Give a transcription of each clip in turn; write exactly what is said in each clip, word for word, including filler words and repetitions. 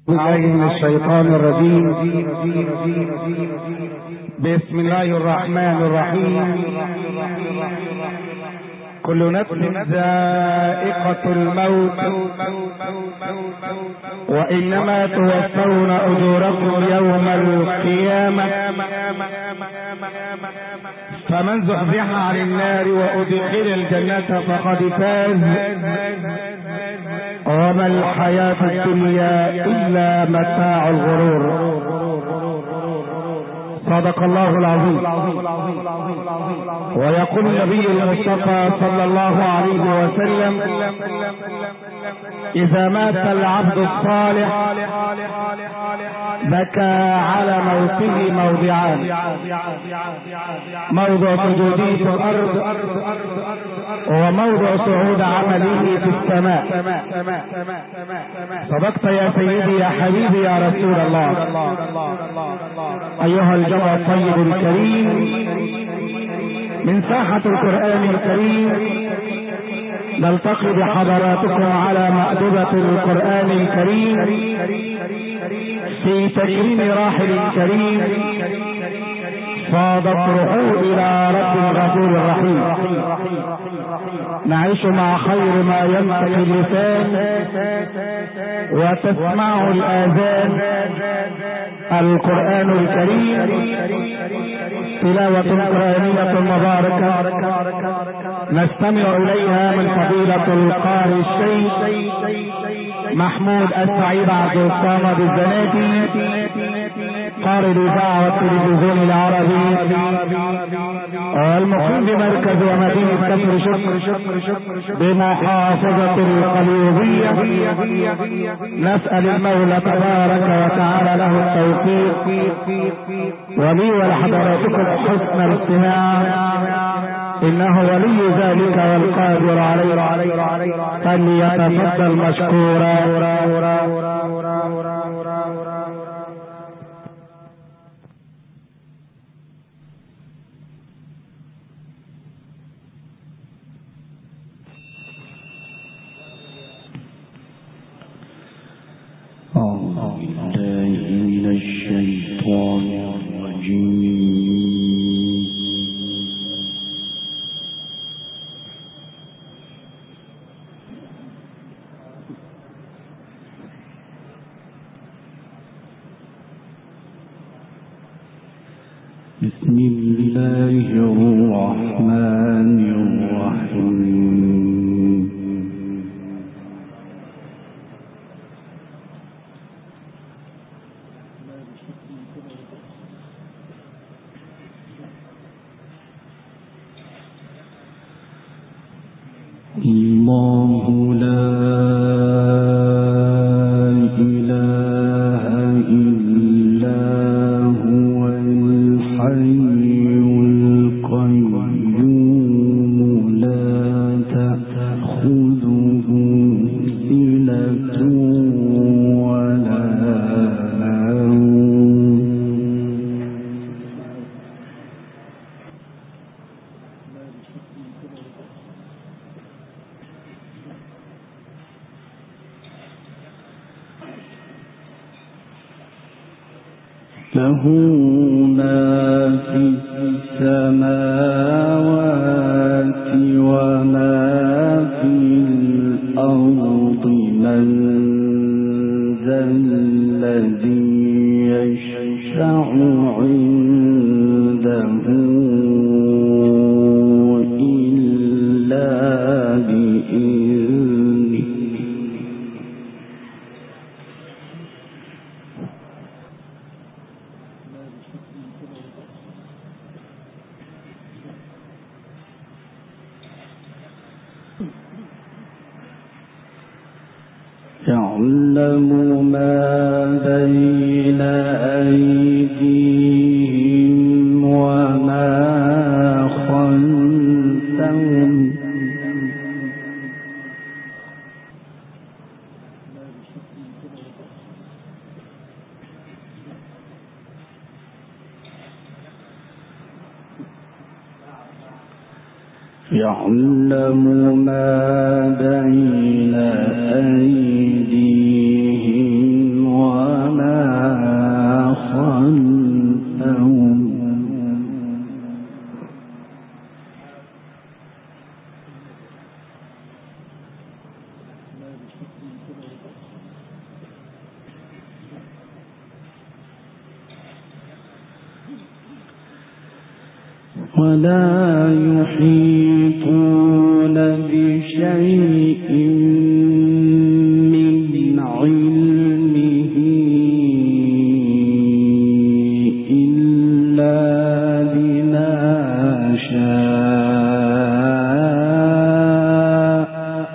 بالله من الشيطان الرجيم. بسم الله الرحمن الرحيم. كل نفس ذائقة الموت وإنما توفون أجوركم يوم القيامة، فمن زحزح عن النار وأدخل الجنة فقد فاز، وما الحياة الدنيا إلا متاع الغرور. صدق الله العظيم. ويقول النبي المصطفى صلى الله عليه وسلم: إذا مات العبد الصالح بكى على موته موضعان: موضع سجوده في الأرض وموضع صعود عمله في السماء. صدقت يا سيدي يا حبيبي يا رسول الله. أيها الجمع الطيب الكريم، من ساحة القرآن الكريم نلتقي بحضراتكم على مأدبة القرآن الكريم في تكريم راحل كريم صادت روحه إلى رب غفور رحيم. نعيش مع خير ما ينطق اللسان وتسمع الآذان، القرآن الكريم، تلاوة قرآنية مباركة نستمع إليها من فضيلة القارئ الشيخ محمود السعيد عبد الصمد الزناتي، قارئ الإذاعة والتلفزيون العربي والمقيم بمركز ومدينة كفر شكر بمحافظة القليوبية. نسأل المولى تبارك وتعالى له التوفيق، ولي ولحضراتكم حسن الاستماع، إنه ولي ذلك والقادر عليه، فليتفضل مشكورا. أعوذ بالله من الشيطان الرجيم. بسم الله الرحمن الرحيم. الله لا إله إلا هو الحي القيوم، لا تأخذه سنة ولا نوم، له ما في السماوات وما في الأرض. من ذا الذي يشفع عنده إلا بإذنه. يعلم ما بين أيديهم وما خلفهم، يعلم ما بين أيديهم وما ولا يحيطون بشيء من علمه إلا بما شاء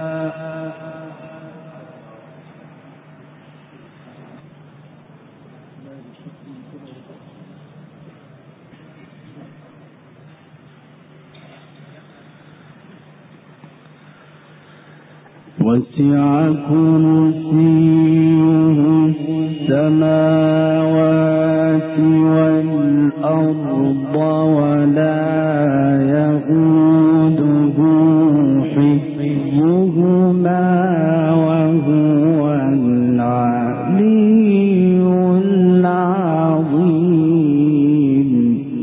وسع كرسيه السماوات والأرض ولا يئوده حفظهما وهو العلي العظيم.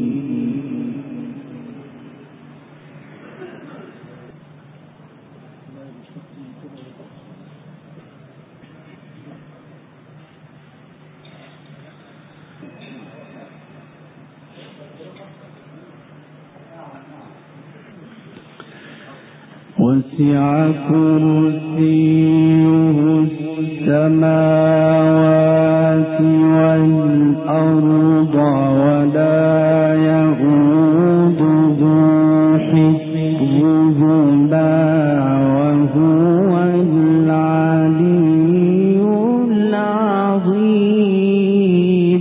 وسع كرسيه السماوات والأرض ولا يئوده حفظهما وهو العلي العظيم.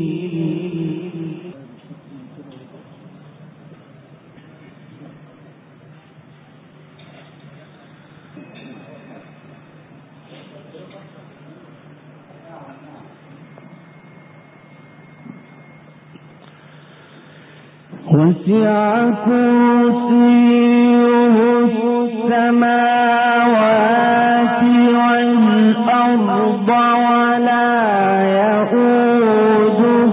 وسع كرسيه السماوات والأرض ولا يئوده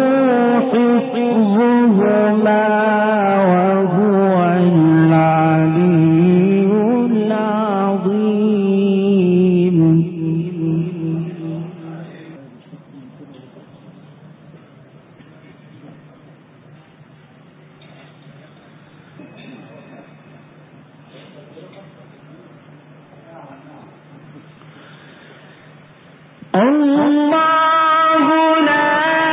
حفظهما وهو العلي العظيم. الله لا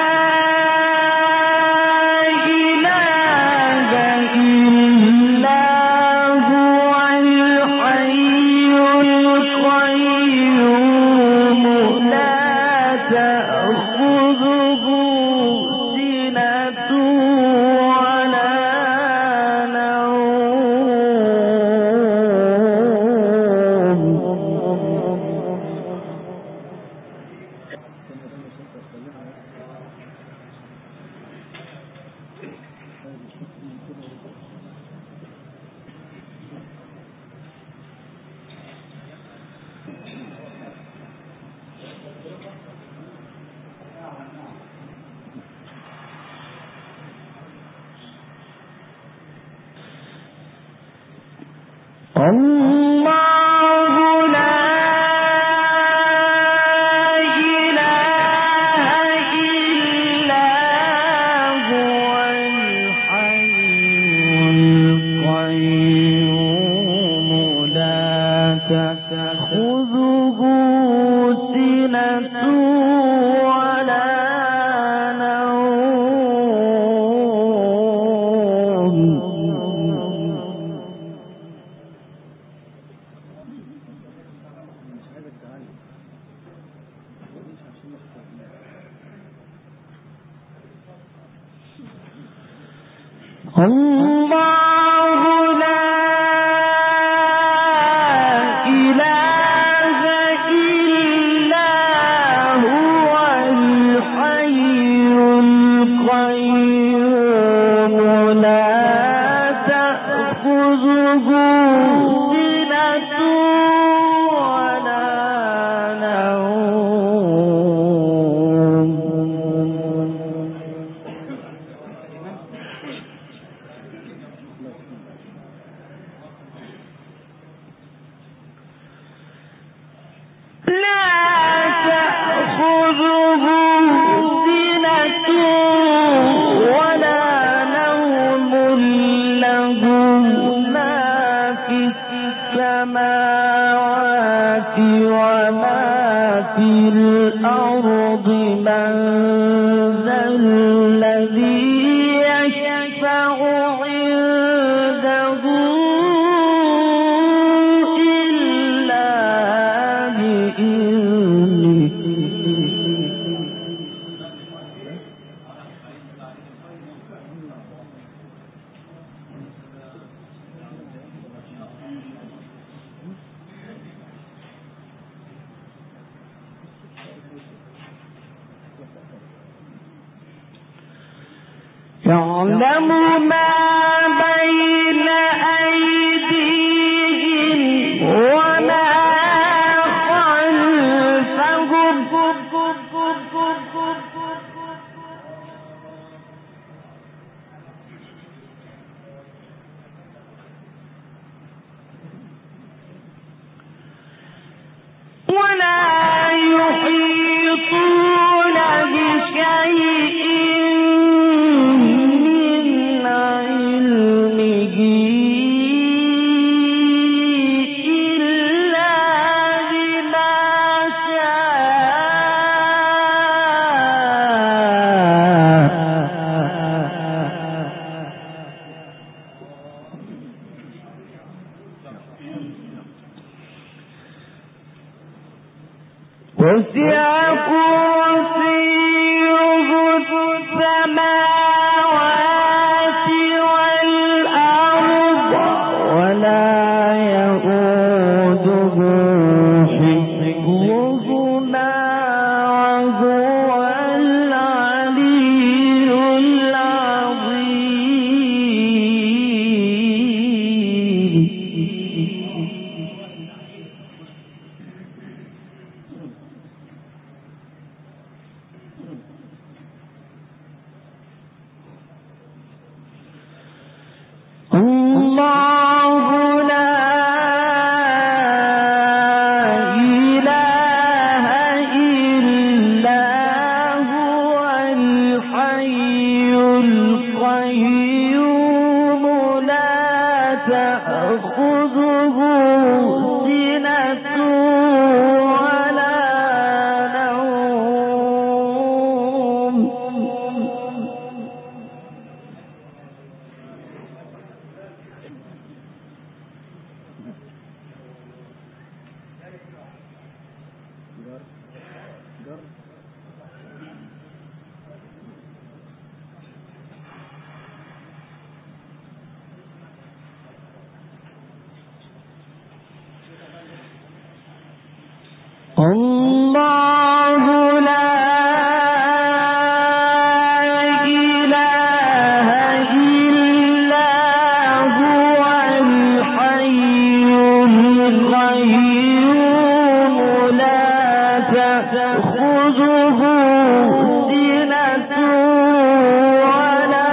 إله إلا هو الحي القيوم لا تأخذه سنة ولا الله لا إله إلا هو الحي القيوم لا تأخذه سنة ولا نوم. الله لا إله إلا هو الحي القيوم لا تأخذه سنة ولا نوم. الأرض من ذا الذي يشفع عنده إلا بإذنه يعلم ما بين أيديهم وما خلفهم ولا يحيطون بشيء وسع كرسيه السماوات والأرض ولا يؤوده حفظهما وهو العلي العظيم. الله لا إله إلا هو الحي القيوم لا تأخذه سنة ولا نوم الله لا إله إلا هو الحي القيوم لا تأخذه سنة ولا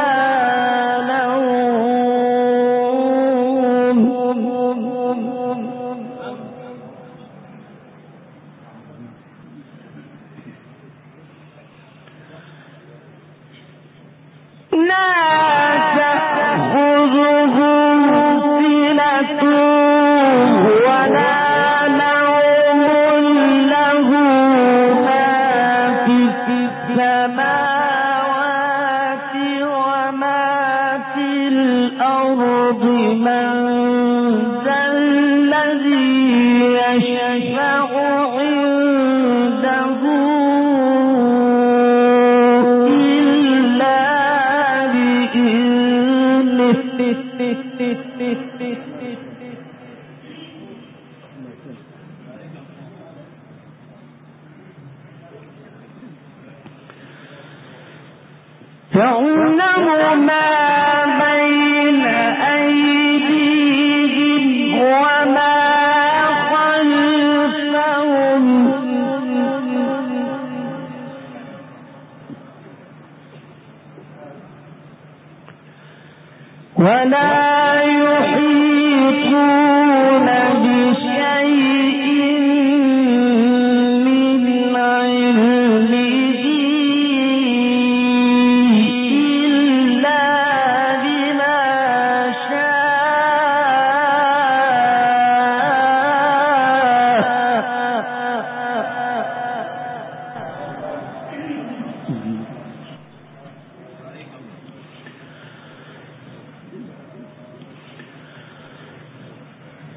نوم لا تأخذه سنة ولا نوم له ما في السماوات وما في الأرض من ذا الذي يشفع عنده يعلم ما بين أيديهم وما خلفهم ولا يحيطون بشيء من علمه إلا بما شاء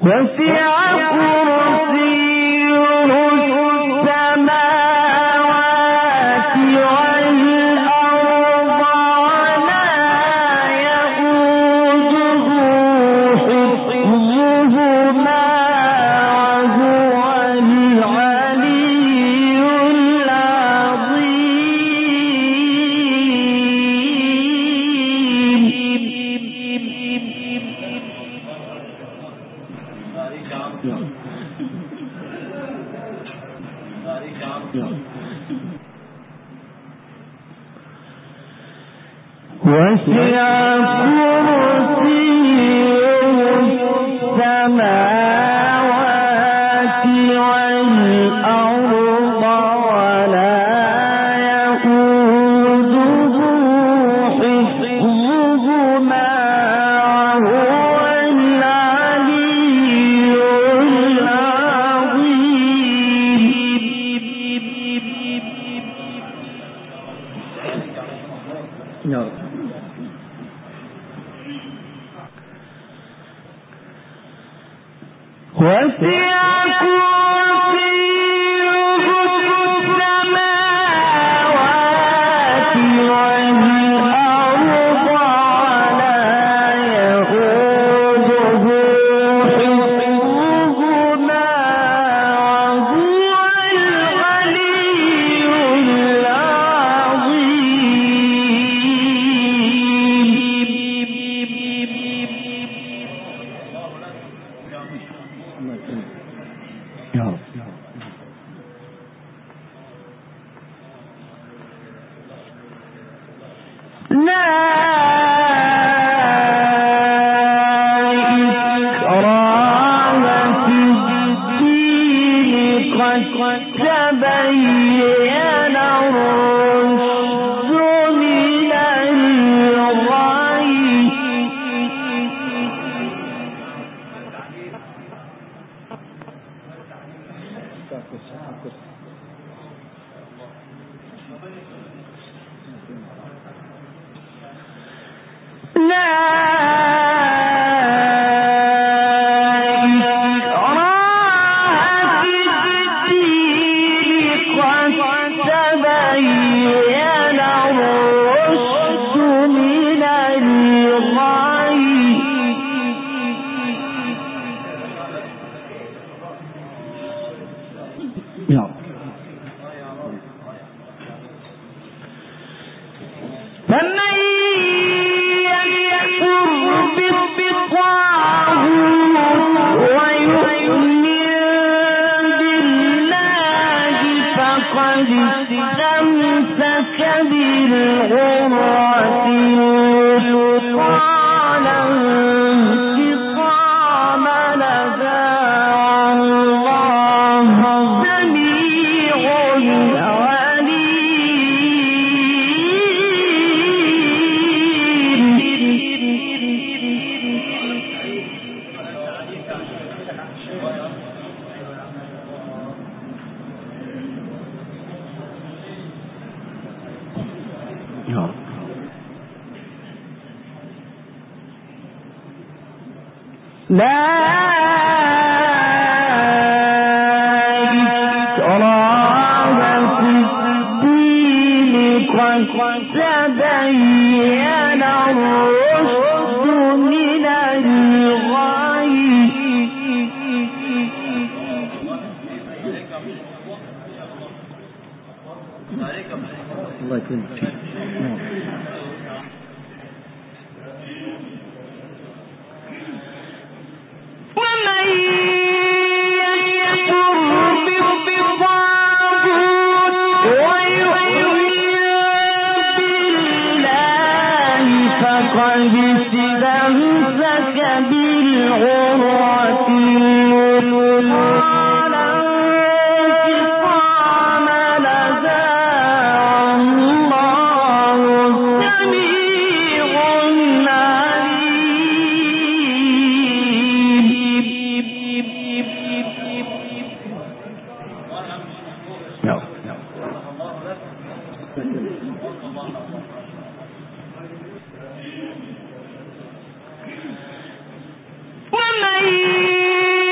ومن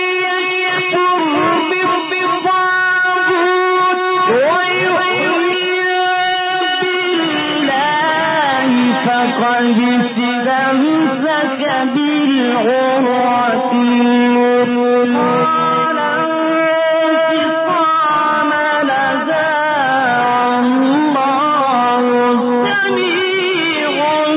فقد استمسك بالعروة الوثقى لا انفصام لها والله سميع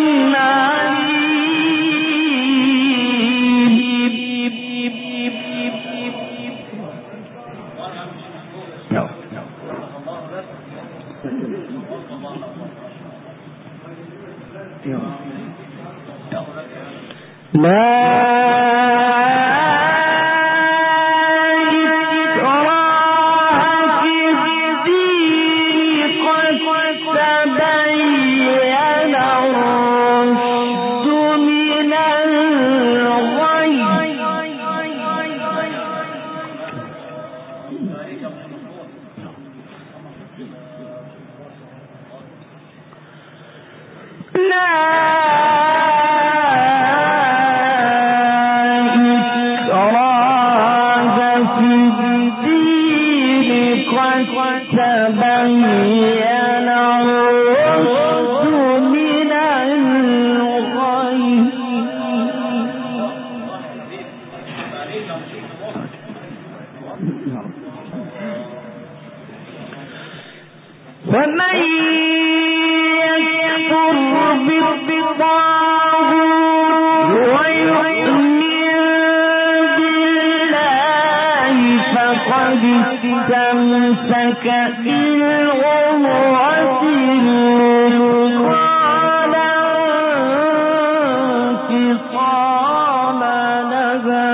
استمسك بالعروة الوثقى لا انفصام لها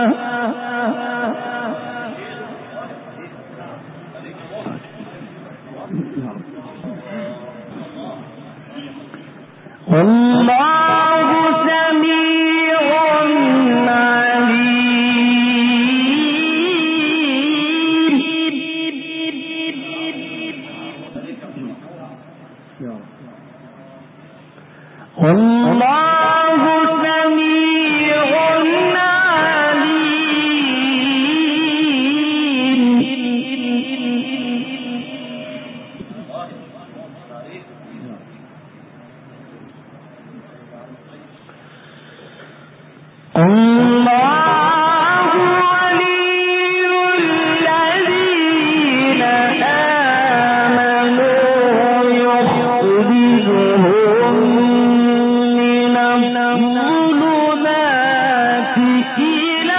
والله سميع والله سميع عليم الله ولي الذين آمنوا يخرجهم من الظلمات إلى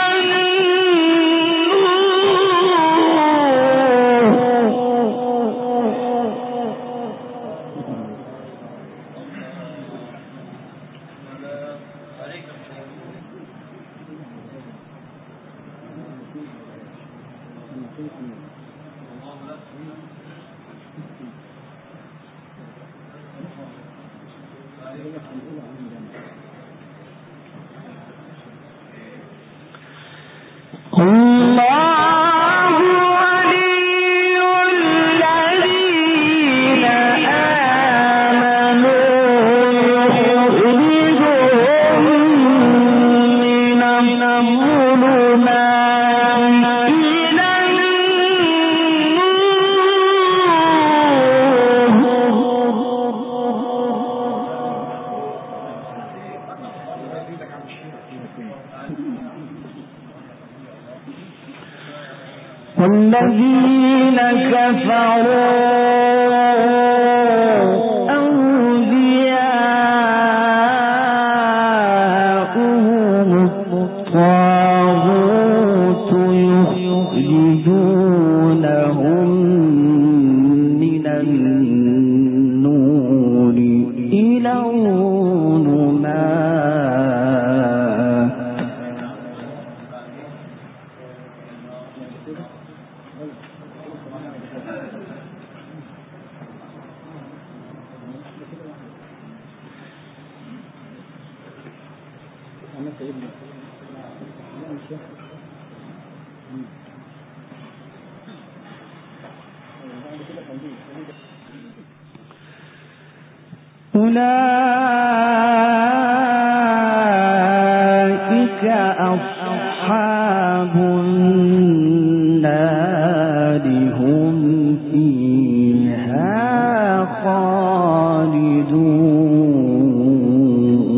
الله ولي الذين آمنوا يخرجهم من الظلمات إلى والذين كفروا أولياؤهم الطاغوت يخرجونهم من النور إلى الظلمات أولئك أصحاب النار هم فيها خالدون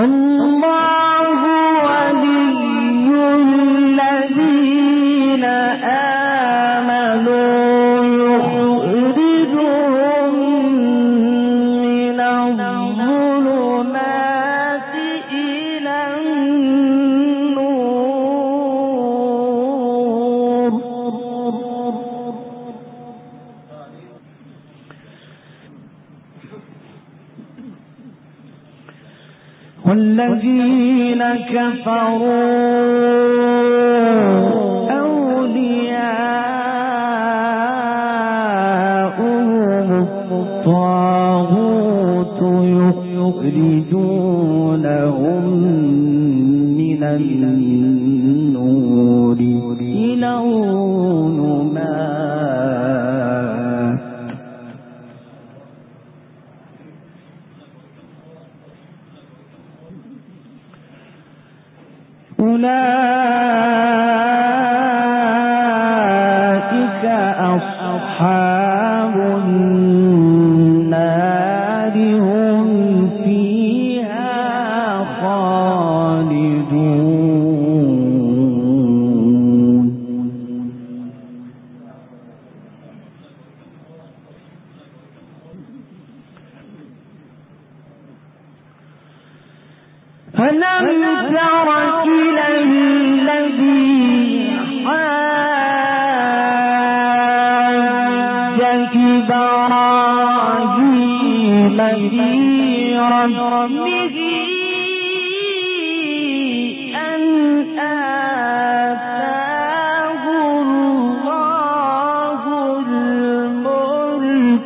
والذين كفروا أولياؤهم الطاغوت يخرجونهم من النور إلى الظلمات أولئك أصحاب النار هم فيها خالدون ألم تر إلى الذي حاج إبراهيم في ربه أن آتاه الله الملك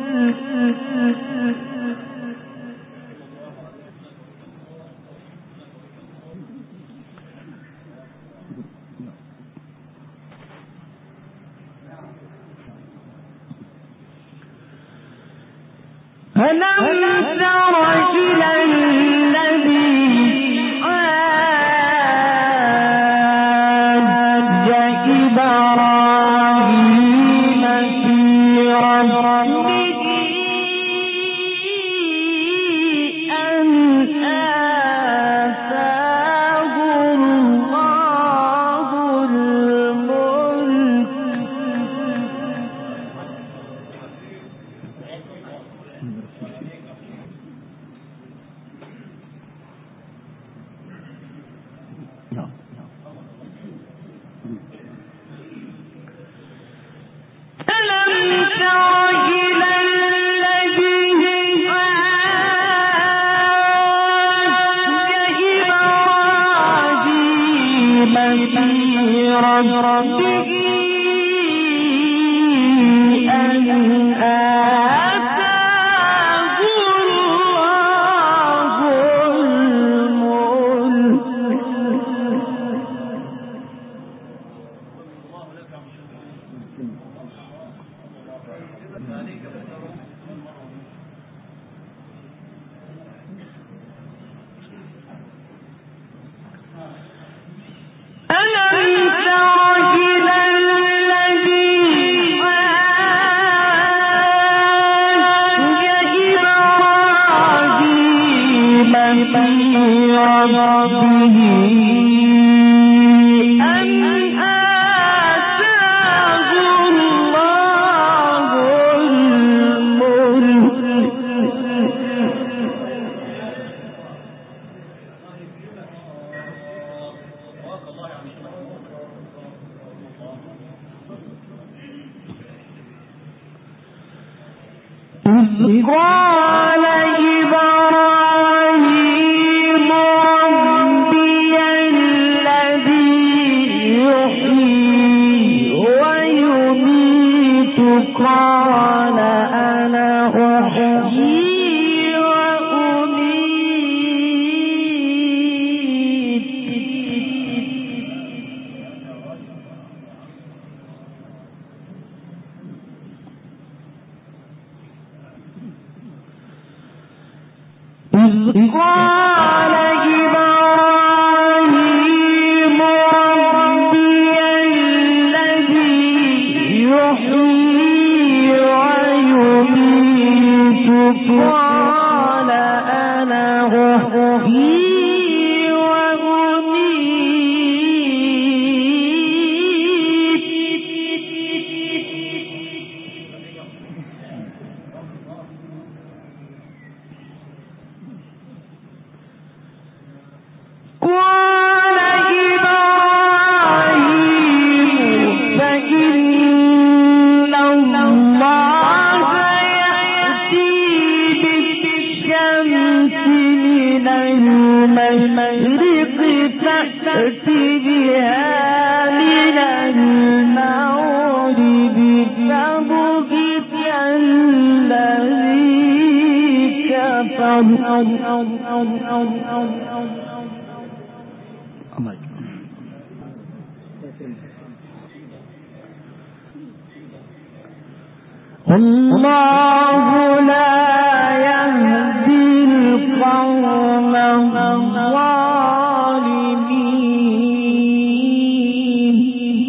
ألم تر إلى الذي حاج إبراهيم في ربه أن آتاه الله الملك قال إبراهيم ربي الذي يحيي ويميت قال أنا أحيي وأميت قال إبراهيم ربي الذي يحيي ويميت قال أنا أحيي من المشرق فأت بها من المغرب فبهت الذي كفر الله لا يهدي القوم الظالمين.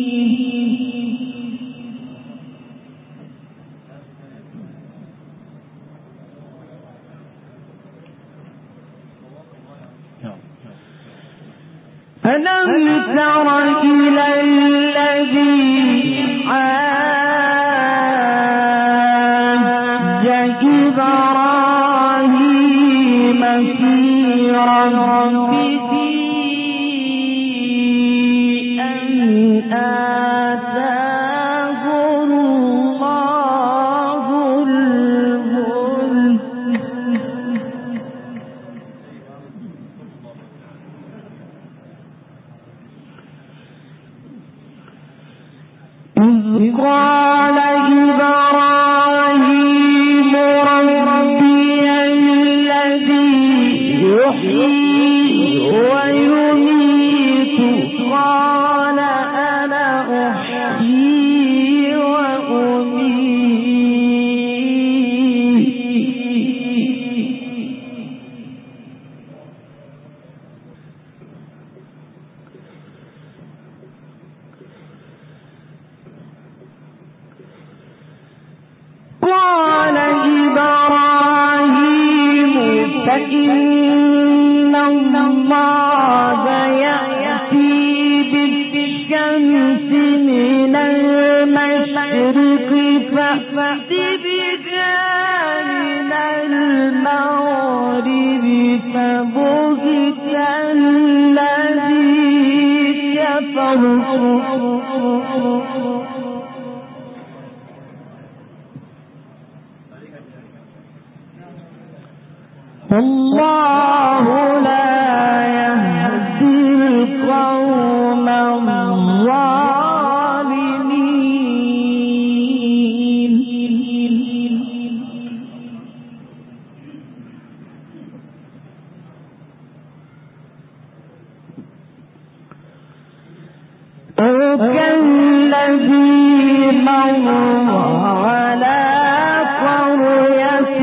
ألم تر إلى الذي إبراهيم في ربه أن آتاه الله الملك إذ قال إبراهيم ربي الذي يحيي ويميت قال أنا أحيي وأميت قال إبراهيم فإن الله يأتي بالشمس من المشرق فأت بها من المغرب فبهت الذي كفر الله لا يهدي القوم الظالمين. أو كالذي مر على قرية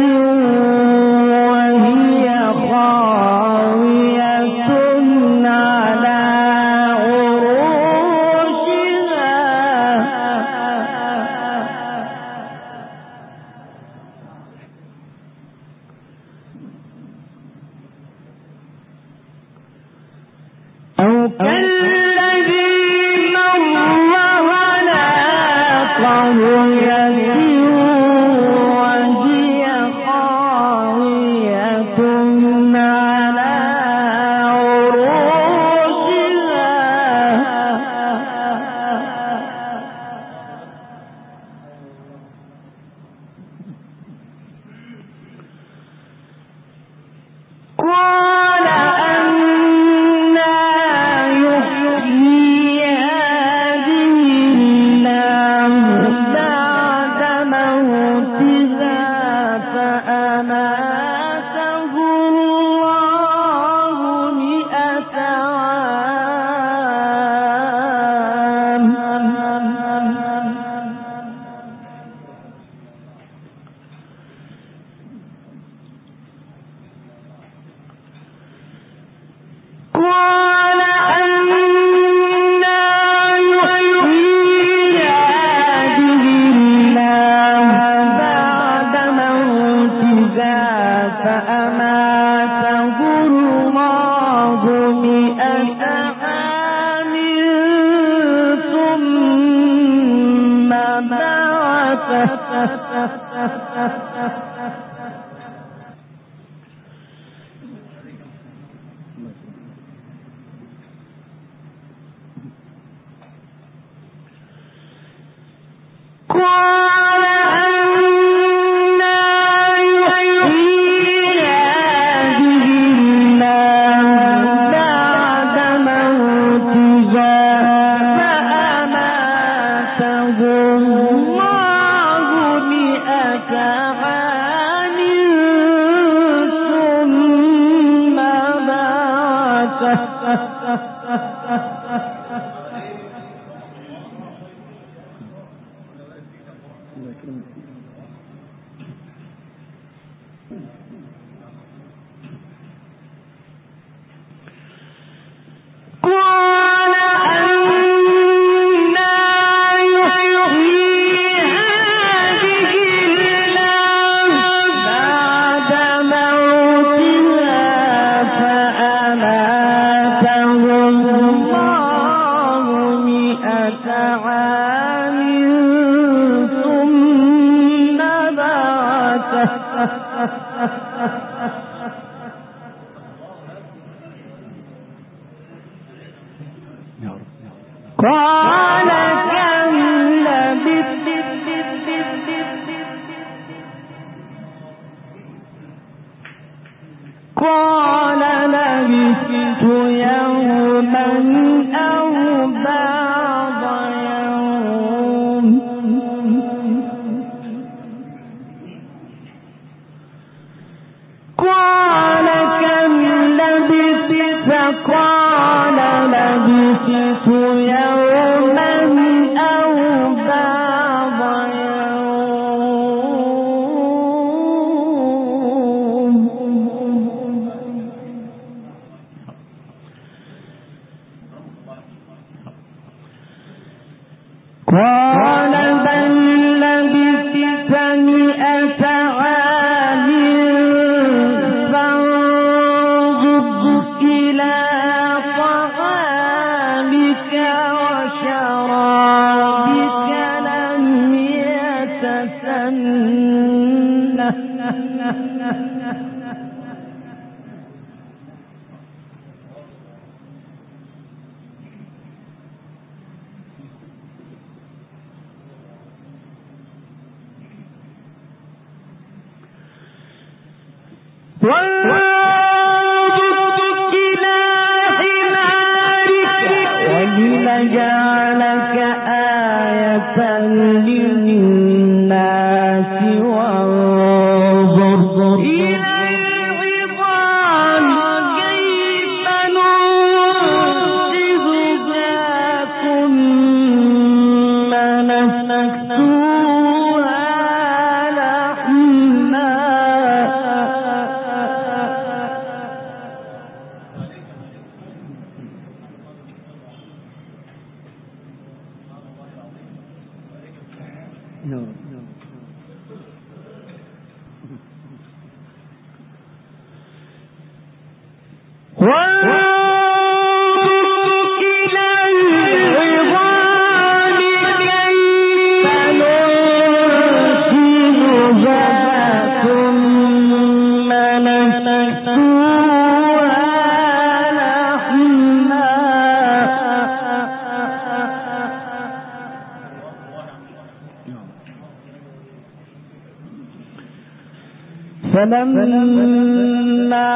قال كم لبثت قال لبثت يوما أو بعض يوم قال كم لبثت قال لبثت يوما أو بعض يوم قال بل لبثت مئة عام فانظر إلى طعامك وشرابك لم يتسنه وانظر إلى حمارك ولنجعلك آية للناس وانظر إلى العظام كيف ننشزها ثم نكسوها لحما فلما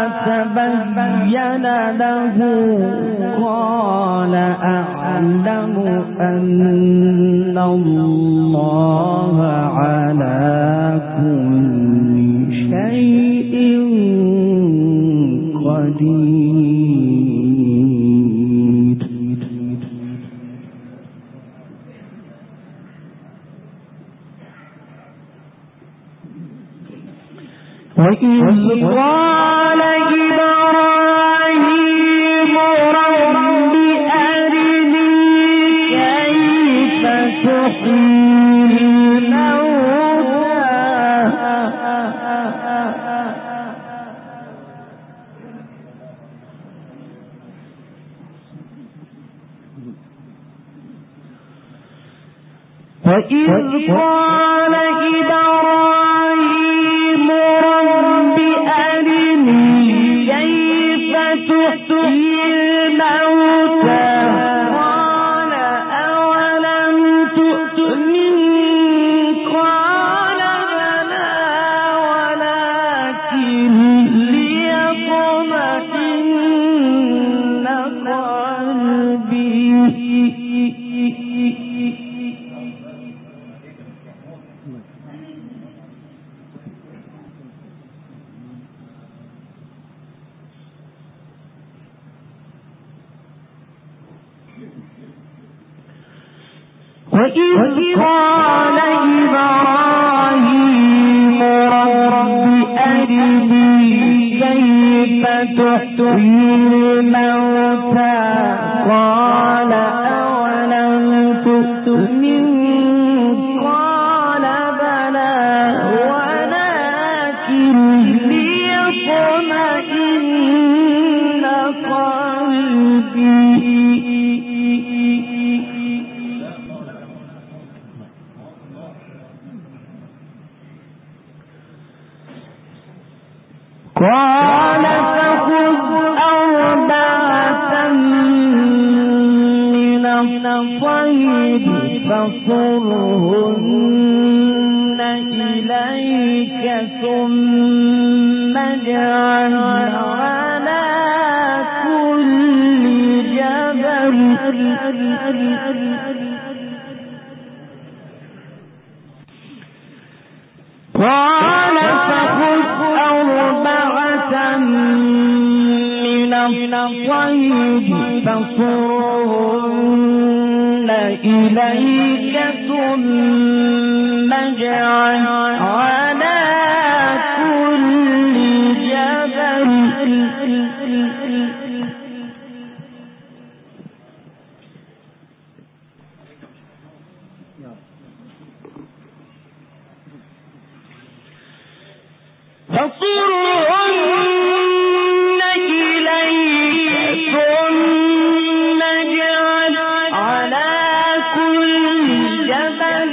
تبين له قال أعلم أن الله على كل شيء قدير. وإذ قال إبراهيم رب أرني كيف تحيي الموتى وإذ قال إبراهيم رب أرني كيف تحيي الموتى قال أولم تؤمن قال بلى ولكن ليطمئن قلبي. وإذ قال إبراهيم رب أرني كيف تحيي الموتى قال أولم تؤمن قال بلى ولكن ليطمئن قلبي. قال فخذ أربعة فصرهن إليك ثم اجعل على كل جبل قال فخذ أربعة من الطير فصرهن إليك ثم اجعل على كل جبل فصرهن إليك ثم اجعل على كل جبل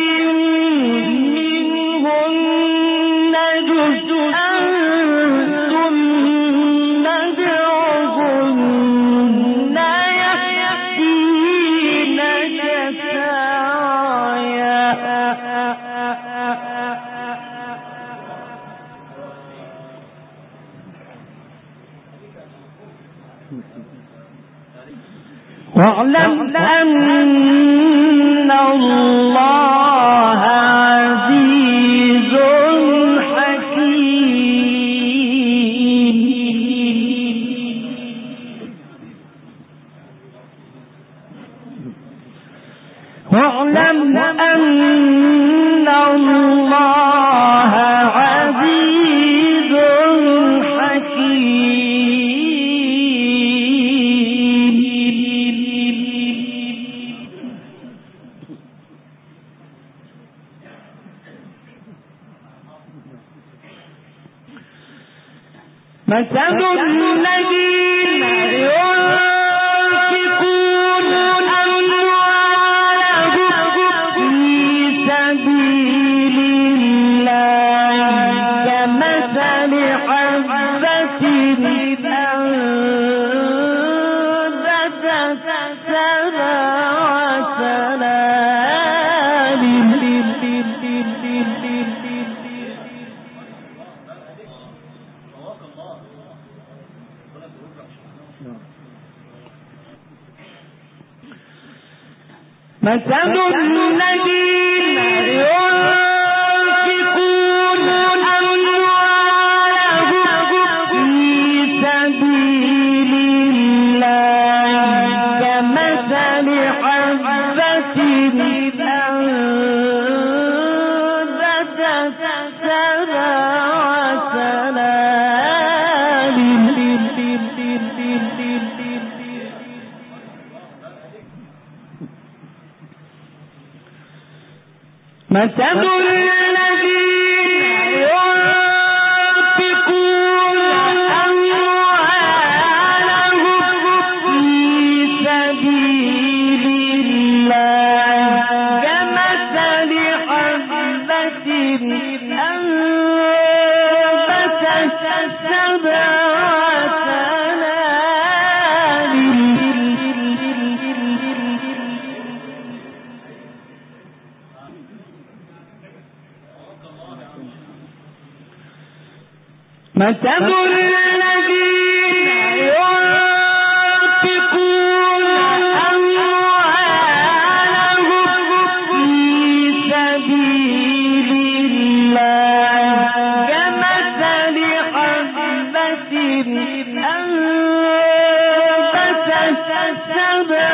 منهن جزءا ثم ادعهن يأتينك سعيا واعلم أن الله عزيز حكيم واعلم أن الله عزيز حكيم مثل الذين ينفقون أموالهم في سبيل الله كمثل حبة أنبتت سبع مثل الذين ينفقون أموالهم في سبيل الله كمثل حبة أنبتت سبع مثل الذين ينفقون أموالهم في سبيل الله كمثل حبة أنبتت سبع مثل الذين ينفقون أموالهم في سبيل الله كمثل حبة أنبتت سبع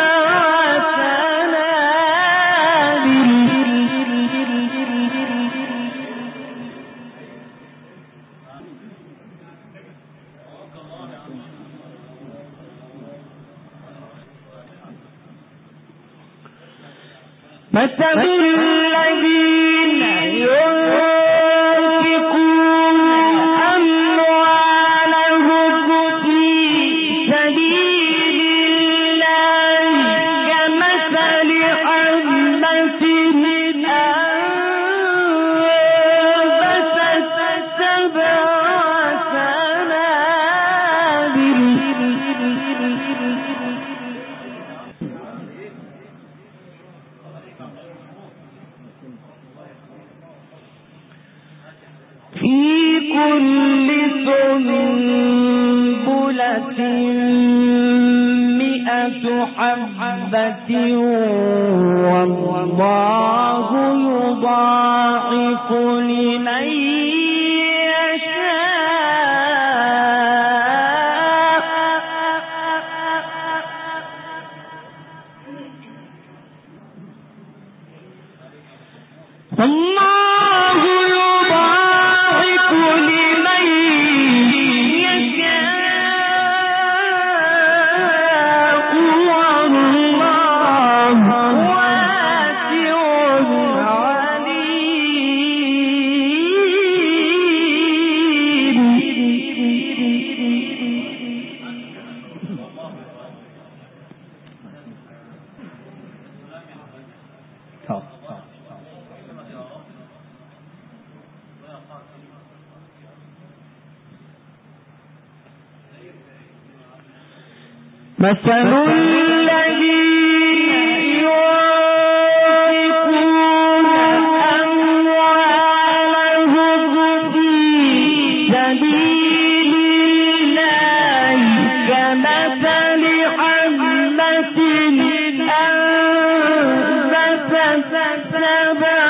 مثل الذين ينفقون أموالهم في سبيل الله كمثل حبة أنبتت سبع سنابل مئة حبة والله يضاعف لمن الله يضاعف لمن يشاء والله واسع مثل الذين ينفقون أموالهم في سبيل الله كمثل حبة أنبتت سبع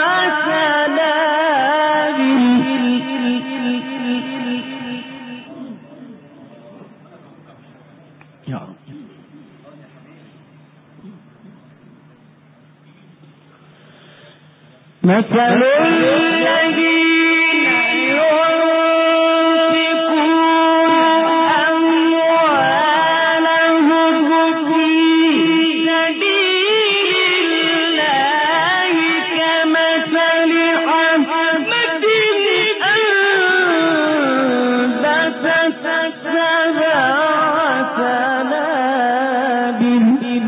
مثل الذين ينفقون أموالهم في سبيل الله كمثل حبة أنبتت سبع سنابل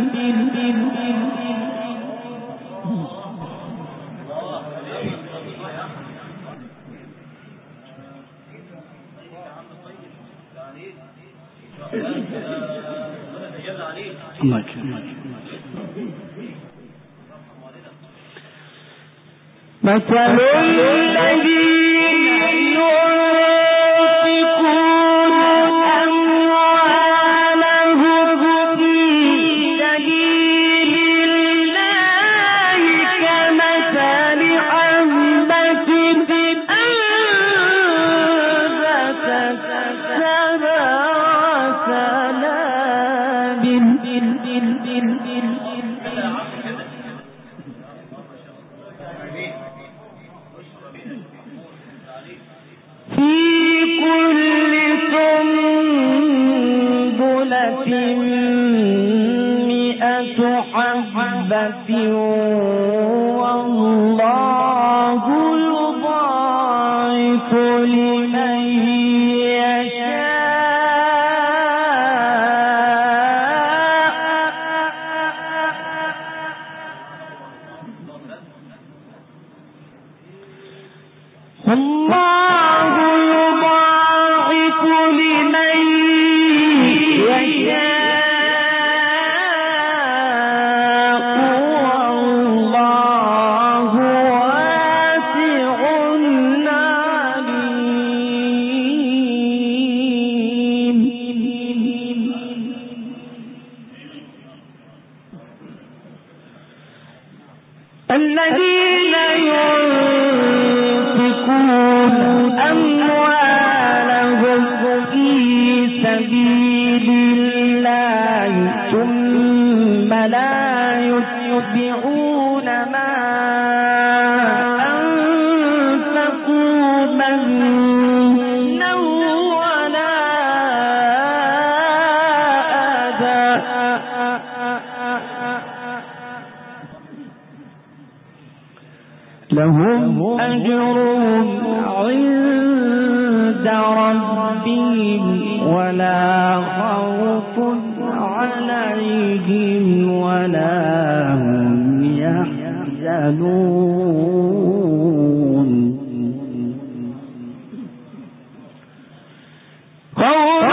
مثل الذين ينفقون أموالهم في سبيل الله كمثل حبة أنبتت سبع سنابل في كل سنبلة مئة حبة والله يضاعف لمن الله يضاعف لمن يشاء والله واسع عليم. الذين ينفقون أموالهم في سبيل الله ثم لا يتبعون ما أنفقوا منا ولا أذى لهم أجرهم عند ربهم ولا خوف عليهم ولا هم يحزنون. قول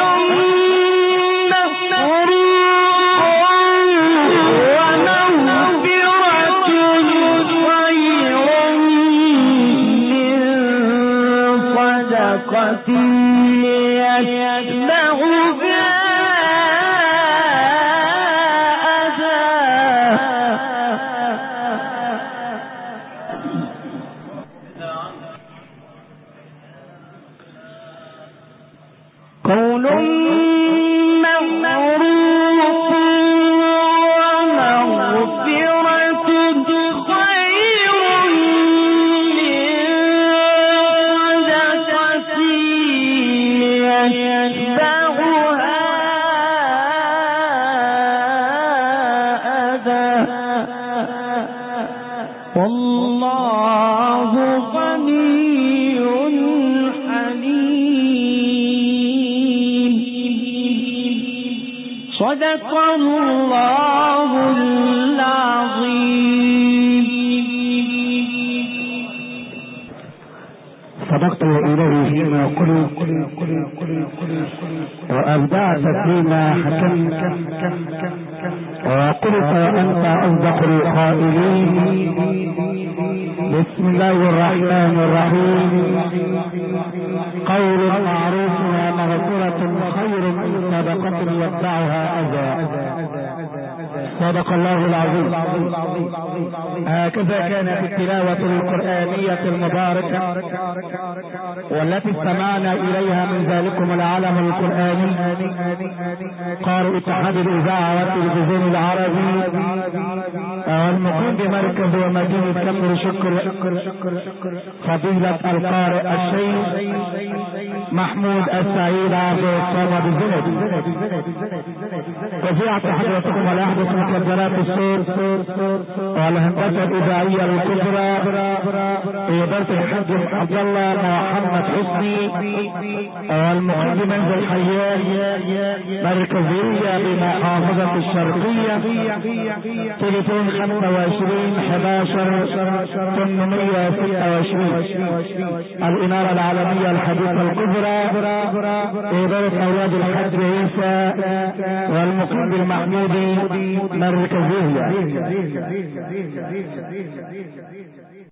يتبع صدق الله العظيم. صدقت إليه فيما قلت وأبدعت فيما حكمت وقلت وأنت أصدق القائلين. بسم الله الرحمن الرحيم. قول معروف ومغفرة خير من صدقة يتبعها أذى. صدق الله العظيم. هكذا كانت التلاوة القرآنية المباركة والتي استمعنا إليها من ذلكم العالم القرآني قارئ اتحاد الإذاعة والتلفزيون العربي والمقيم بمركز ومدينة كفر شكر فضيلة القارئ الشيخ محمود السعيد عبد الصمد الزنبي. وفي حضرتكم الأحدث مكبرات الصوت والهندسة الإذاعية الكبرى إدارة الحاج عبد الله محمد حسني والمقيم بمنزل حيان مركزية بمحافظة الشرقية. تليفون خمسة وعشرين حداشر ثمانمائة وستة وعشرين. الإنارة العالمية الحديثة الكبرى إدارة أولاد الحاج عيسى والمقيم بالمحمودي مركزية.